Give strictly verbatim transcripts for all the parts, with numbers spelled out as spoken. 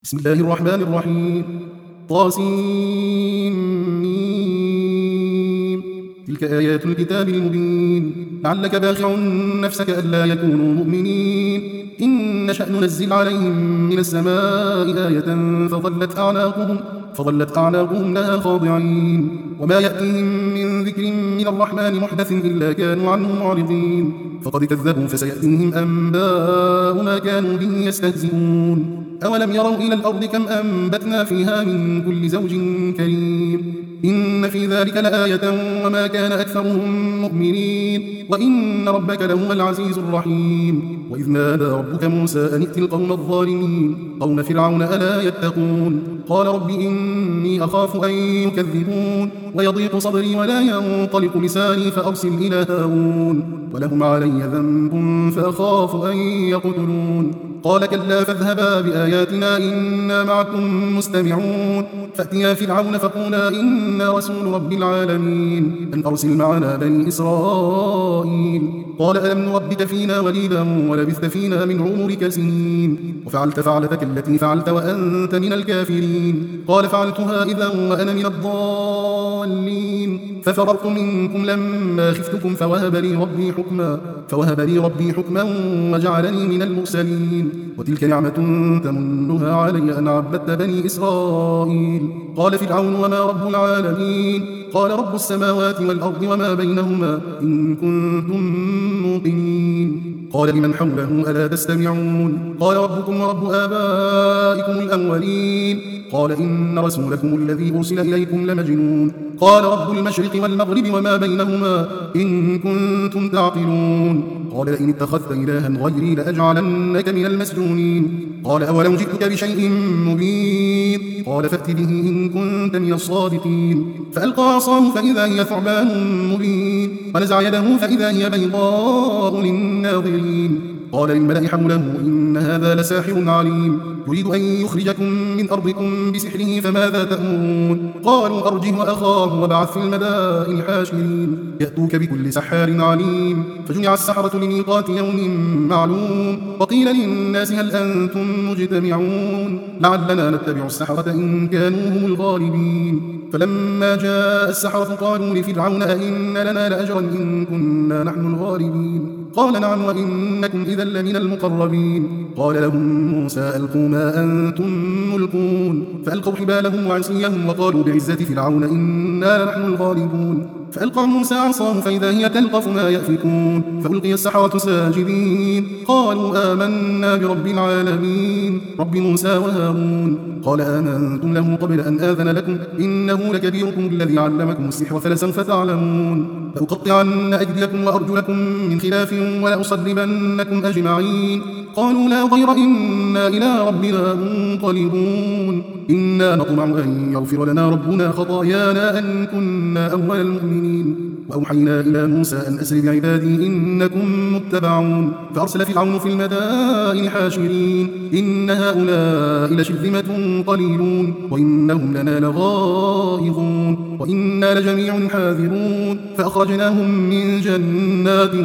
بسم الله الرحمن الرحيم. طاسين. تلك آيات الكتاب المبين. لعلك باخع نفسك ألا يكونوا مؤمنين إن نشأ ننزل عليهم من السماء آية فظلت أعناقهم فظلت أعناقهم لها خاضعين وما يأتيهم من ذكر من الرحمن محدث إلا كانوا عنه معرضين فقد كذبوا فسيأتيهم أنباء ما كانوا به يستهزئون أولم يروا إلى الأرض كم أنبتنا فيها من كل زوج كريم إن في ذلك لآية وما كان أكثرهم مؤمنين وإن ربك لهو العزيز الرحيم وإذ نادى ربك موسى أن ائت القوم الظالمين قوم فرعون ألا يتقون قال رب إني أخاف أن يكذبون ويضيق صدري ولا ينطلق لساني فأرسل إلى هارون ولهم علي ذنب فأخاف أن يقتلون قال كلا فاذهبا بآياتنا إنا معكم مستمعون فأتيا فرعون فقولا إنا رسول رب العالمين أن أرسل معنا بني إسرائيل قال ألم نربك فينا وليدا ولبثت فينا من عمرك سنين وفعلت فعلتك التي فعلت وأنت من الكافرين قال فعلتها إذا وأنا من الضالين ففررت منكم لما خفتكم فوهب لي ربي حكما فوهب لي ربي حكما وجعلني من المرسلين وتلك نعمة تمنها علي أن عبدت بني إسرائيل قال فرعون وما رب العالمين قال رب السماوات والأرض وما بينهما إن كنتم موقنين قال لمن حوله ألا تستمعون قال ربكم ورب آبائكم الأولين قال إن رسولكم الذي أرسل إليكم لمجنون قال رب المشرق والمغرب وما بينهما إن كنتم تعقلون قال لئن اتخذت إلها غيري لأجعلنك من المسجونين قال أولو جئتك بشيء مبين قال فأت به إن كنت من الصادقين فألقى عصاه فإذا هي ثعبان مبين ونزع يده فإذا هي بيضاء للناظرين قال للملأ حوله إن هذا لساحر عليم يريد أن يخرجكم من أرضكم بسحره فماذا تأمرون قالوا أرجه وأخاه وابعث في المدائن حاشرين يأتوك بكل سحار عليم فجمع السحرة لميقات يوم معلوم وقيل للناس هل أنتم مجتمعون لعلنا نتبع السحرة إن كانوا هم الغالبين فلما جاء السحرة قالوا لفرعون أئن لنا لأجرا إن كنا نحن الغالبين قال نعم وإنكم إذا لمن المقربين قال لهم موسى ألقوا ما أنتم ملقون فألقوا حبالهم وعصيهم وقالوا بعزة فرعون إنا لنحن الغالبون فألقى موسى عصاه فإذا هي تلقف ما يأفكون فألقي السحرة ساجدين قالوا آمنا برب العالمين رب موسى وهارون قال آمنتم له قبل أن آذن لكم إنه لكبيركم الذي علمكم السحر فلسوف تعلمون لأقطعن أيديكم وأرجلكم من خلاف ولأصلبنكم أجمعين قالوا لا ضير إنا إلى ربنا منقلبون إنا نطمع أن يغفر لنا ربنا خطايانا أن كنا أول المؤمنين وأوحينا إلى موسى أن أسر بعبادي إنكم متبعون فأرسل فرعون في المدائن حاشرين إن هؤلاء لشرذمة قليلون وإنهم لنا لغائظون وإنا لجميع حاذرون فأخرجناهم من جنات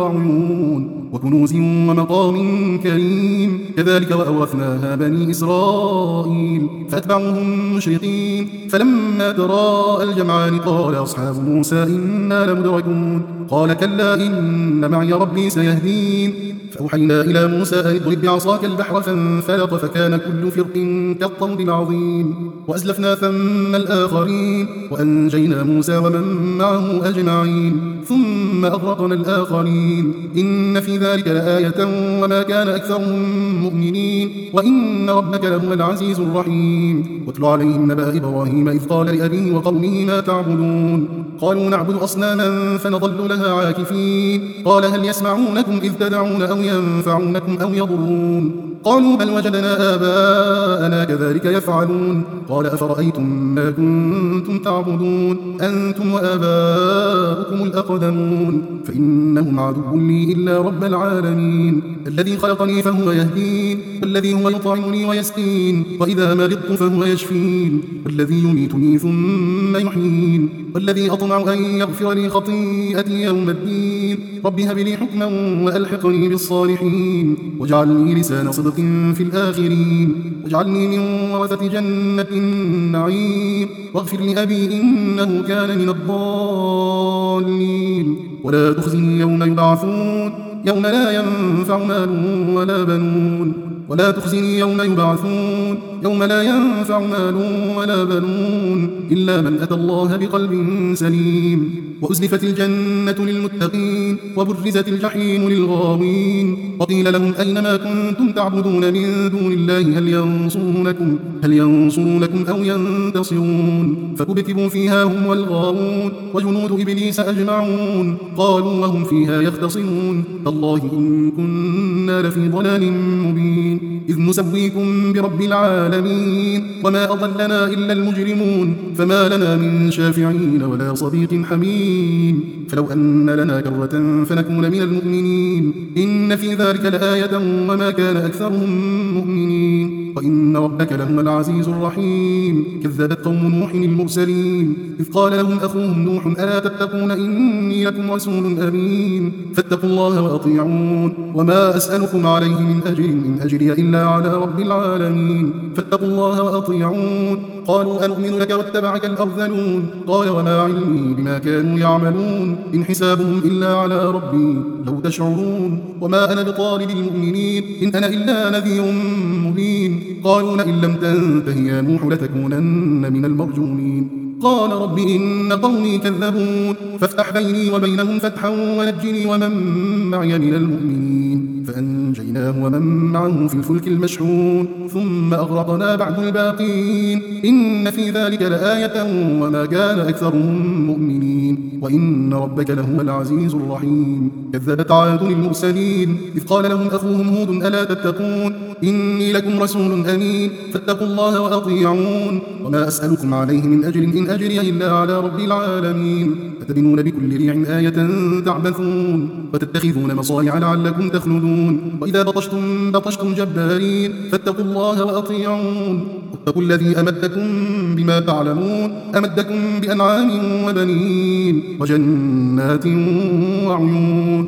وعيون وكنوز ومقام كريم كذلك وأورثناها بني إسرائيل فأتبعوهم مشرقين فلما تراءى الجمعان قال أصحاب موسى إنا لمدركون قال كلا إن معي ربي سيهدين فأوحينا إلى موسى أن اضرب بعصاك البحر فانفلق فكان كل فرق كالطود العظيم وأزلفنا ثم الآخرين وأنجينا موسى ومن معه أجمعين ثم أغرقنا الآخرين إن في ذلك لآية وما كان أكثرهم مؤمنين وإن ربك لهو العزيز الرحيم واتل عليهم نبأ إبراهيم إذ قال لأبيه وقومه ما تعبدون قالوا نعبد أصناما فنظل لها عاكفين قال هل يسمعونكم إذ تدعون أو ينفعونكم أو يضرون قالوا بل وجدنا آباءنا كذلك يفعلون قال أفرأيتم ما كنتم تعبدون أنتم وآباؤكم الأقدمون فإنهم عدو لي إلا رب العالمين الذي خلقني فهو يهدين والذي هو يطعمني ويسقين وإذا مرضت فهو يشفين والذي يميتني ثم يحيين والذي أطمع أن يغفر لي خطيئتي يوم الدين رب هب لي حكما وألحقني بالصالحين واجعلني لسان صدق في الآخرين واجعلني واجعلني من ورثة جنة النعيم واغفر لأبي إنه كان من الضالين ولا تخزني يوم يبعثون يوم لا ينفع مال ولا بنون ولا تخزني يوم يبعثون يوم لا ينفع مال ولا بنون إلا من أتى الله بقلب سليم وأزلفت الجنة للمتقين وبرزت الجحيم للغاوين وقيل لهم أينما كنتم تعبدون من دون الله هل ينصرونكم, هل ينصرونكم أو ينتصرون فكبكبوا فيها هم والغاوون وجنود إبليس أجمعون قالوا وهم فيها يختصمون تالله إن كنا لفي ضلال مبين إذ نسويكم برب العالمين وما أضلنا إلا المجرمون فما لنا من شافعين ولا صديق حميم فلو أن لنا كرة فنكون من المؤمنين إن في ذلك لآية وما كان أكثرهم مؤمنين وإن ربك لهو العزيز الرحيم كذبت قوم نوح المرسلين إذ قال لهم أخوهم نوح ألا تتقون إني لكم رسول أمين فاتقوا الله وأطيعون وما أسألكم عليه من أجر إن أجري إلا على رب العالمين فاتقوا الله وأطيعون قالوا أنؤمن لك واتبعك الأرذلون قال وما علمي بما كانوا يعملون إن حسابهم إلا على ربي لو تشعرون وما أنا بطارد المؤمنين إن أنا إلا نذير مبين قالوا لئن لم تنته يا نوح لتكونن من المرجومين قال رب إن قومي كذبون فافتح بيني وبينهم فتحا ونجني ومن معي من المؤمنين فأنجيناه ومن معه في الفلك المشحون ثم أغرقنا بعد الباقين إن في ذلك لآية وما كان أكثرهم مؤمنين وإن ربك لهو العزيز الرحيم كذبت عاد المرسلين إذ قال لهم أخوهم هود ألا تتقون إني لكم رسول أمين فاتقوا الله وأطيعون وما أسألكم عليه من أجر إن أجري إلا على رب العالمين أتبنون بكل ريع آية تعبثون وتتخذون مصانع لعلكم تخلدون وإذا بطشتم بطشتم جبارين فاتقوا الله وأطيعون واتقوا الذي أمدكم بما تعلمون أمدكم بأنعام وبنين وجنات وعيون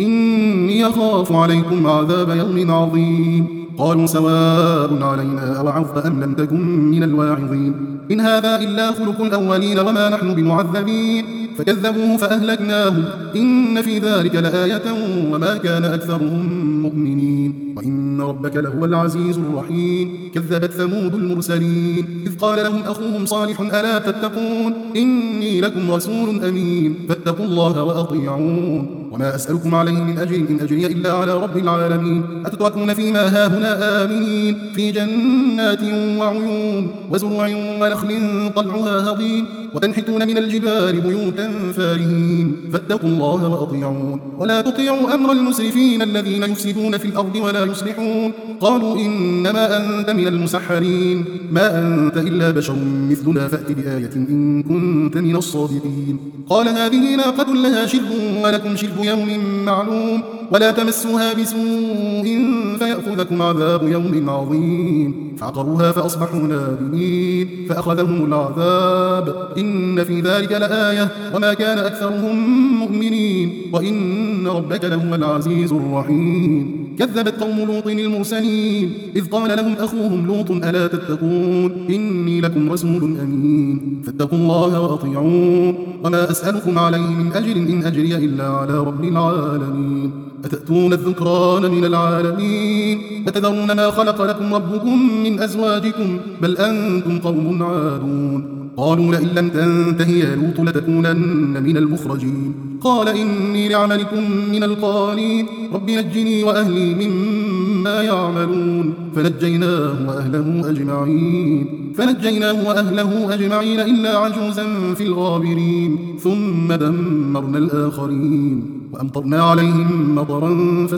إني أخاف عليكم عذاب يوم عظيم قالوا سواء علينا أوعظت أم لم تكن من الواعظين إن هذا إلا خلق الأولين وما نحن بمعذبين فكذبوه فأهلكناهم إن في ذلك لآية وما كان أكثرهم مؤمنين وإن ربك لهو العزيز الرحيم كذبت ثمود المرسلين إذ قال لهم أخوهم صالح ألا تتقون إني لكم رسول أمين فاتقوا الله وأطيعون وما أسألكم عليه من أجر إن أجري إلا على رب العالمين أتتركون فيما هاهنا آمنين في جنات وعيون وزروع ونخل طلعها هضيم وتنحتون من الجبال بيوتا فارهين فاتقوا الله وأطيعون ولا تطيعوا أمر المسرفين الذين يفسدون في الأرض ولا يصلحون قالوا إنما أنت من المسحرين ما أنت إلا بشر مثلنا فأت بآية إن كنت من الصادقين قال هذه ناقة لها شرب ولكم شرب يوم معلوم ولا تمسوها بسوء فيأخذكم عذاب يوم عظيم فعقروها فأصبحوا نادمين فأخذهم العذاب إن في ذلك لآية وما كان أكثرهم مؤمنين وإن ربك لهو العزيز الرحيم كذبت قوم لوط المرسلين إذ قال لهم أخوهم لوط ألا تتقون إني لكم رسول أمين فاتقوا الله وأطيعون وما أسألكم عليه من أجر إن أجري إلا على رب العالمين أتأتون الذكران من العالمين أتذرون ما خلق لكم ربكم من أزواجكم بل أنتم قوم عادون قالوا لئن لم تنته يا لوط لتكونن من المخرجين قال إني لعملكم من القالين رب نجني وأهلي مما يعملون فنجيناه وأهله أجمعين فنجيناه وأهله أجمعين إلا عجوزا في الغابرين ثم دمرنا الآخرين وأمطرنا عليهم مطرا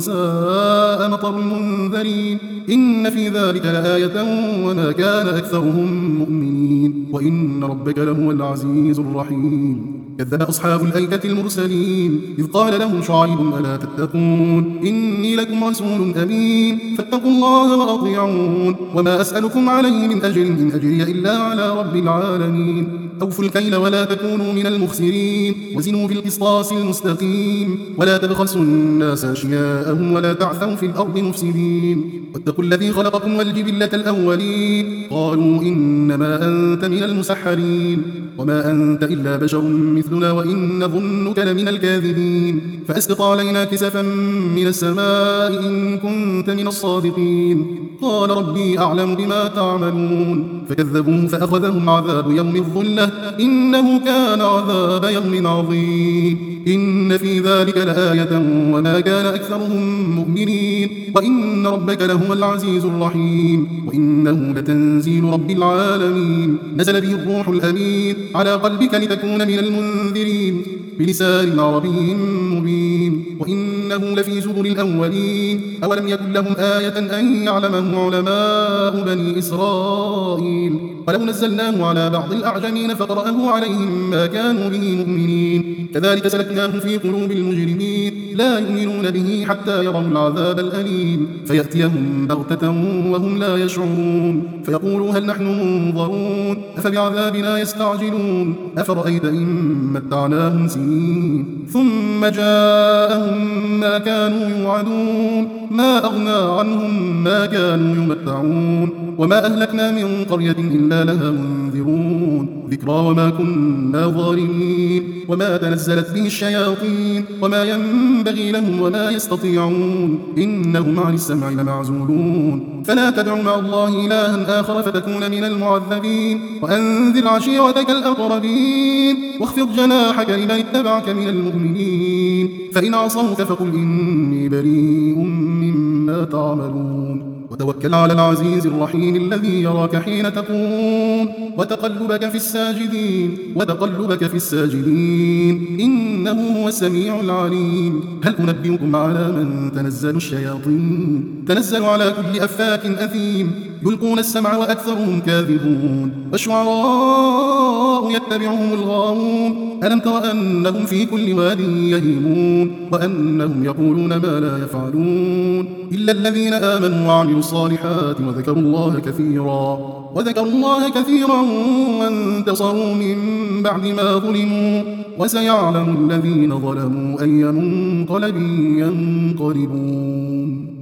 فساء مطر المنذرين إن في ذلك لآية وما كان أكثرهم مؤمنين وإن ربك لهو العزيز الرحيم كذب أصحاب الأيكة المرسلين إذ قال لهم شعيب ألا تتقون إني لكم رسول أمين فاتقوا الله وأطيعون وما أسألكم عليه من أجر إن أجري إلا على رب العالمين أوفوا الكيل ولا تكونوا من المخسرين وزنوا بالقسطاس المستقيم ولا تبخسوا الناس أشياءهم ولا تعثوا في الأرض مفسدين واتقوا الذي خلقكم والجبلة الأولين قالوا إنما أنت من المسحرين وما أنت إلا بشر مثلنا وإن نظنك لمن الكاذبين فأسقط علينا كسفا من السماء إن كنت من الصادقين قال ربي أعلم بما تعملون فكذبوه فأخذهم عذاب يوم الظلة إنه كان عذاب يوم عظيم إن في ذلك لآية وما كان أكثرهم مؤمنين وإن ربك لهو العزيز الرحيم وإنه لتنزيل رب العالمين نزل به الروح الأمين على قلبك لتكون من المنذرين بلسان عربي مبين وإنه لفي زبر الأولين أولم يكن لهم آية أن يعلمه علماء بني إسرائيل ولو نزلناه على بعض الأعجمين فقرأه عليهم ما كانوا به مؤمنين كذلك سلكناه في قلوب المجرمين لا يؤمنون به حتى يروا العذاب الأليم فيأتيهم بغتة وهم لا يشعرون فيقولوا هل نحن منظرون أفبعذابنا يستعجلون أفرأيت إن متعناهم سنين ثم جاءهم ما كانوا يوعدون ما أغنى عنهم ما كانوا يمتعون وما أهلكنا من قرية إلا لها منذرون ذكرى وما كنا ظالمين وما تنزلت به الشياطين وما ينبغي لهم وما يستطيعون إنهم عن السمع لمعزولون فلا تدع مع الله إلها آخر فتكون من المعذبين وأنذر عشيرتك الأقربين واخفض جناحك لمن اتبعك من المؤمنين فإن عصوك فقل إني بريء مما تعملون وتوكل على العزيز الرحيم الذي يراك حين تقوم وتقلبك في الساجدين وتقلبك في الساجدين إنه هو السميع العليم هل أنبئكم على من تنزل الشياطين تنزل على كل أفاك أثيم يلقون السمع وأكثرهم كاذبون والشعراء يتبعهم الغاوون ألم تر أنهم في كل واد يهيمون وأنهم يقولون ما لا يفعلون إلا الذين آمنوا وعملوا الصالحات وذكروا الله كثيرا وذكروا الله كثيرا وانتصروا من بعد ما ظلموا وسيعلم الذين ظلموا أي منقلب ينقلبون.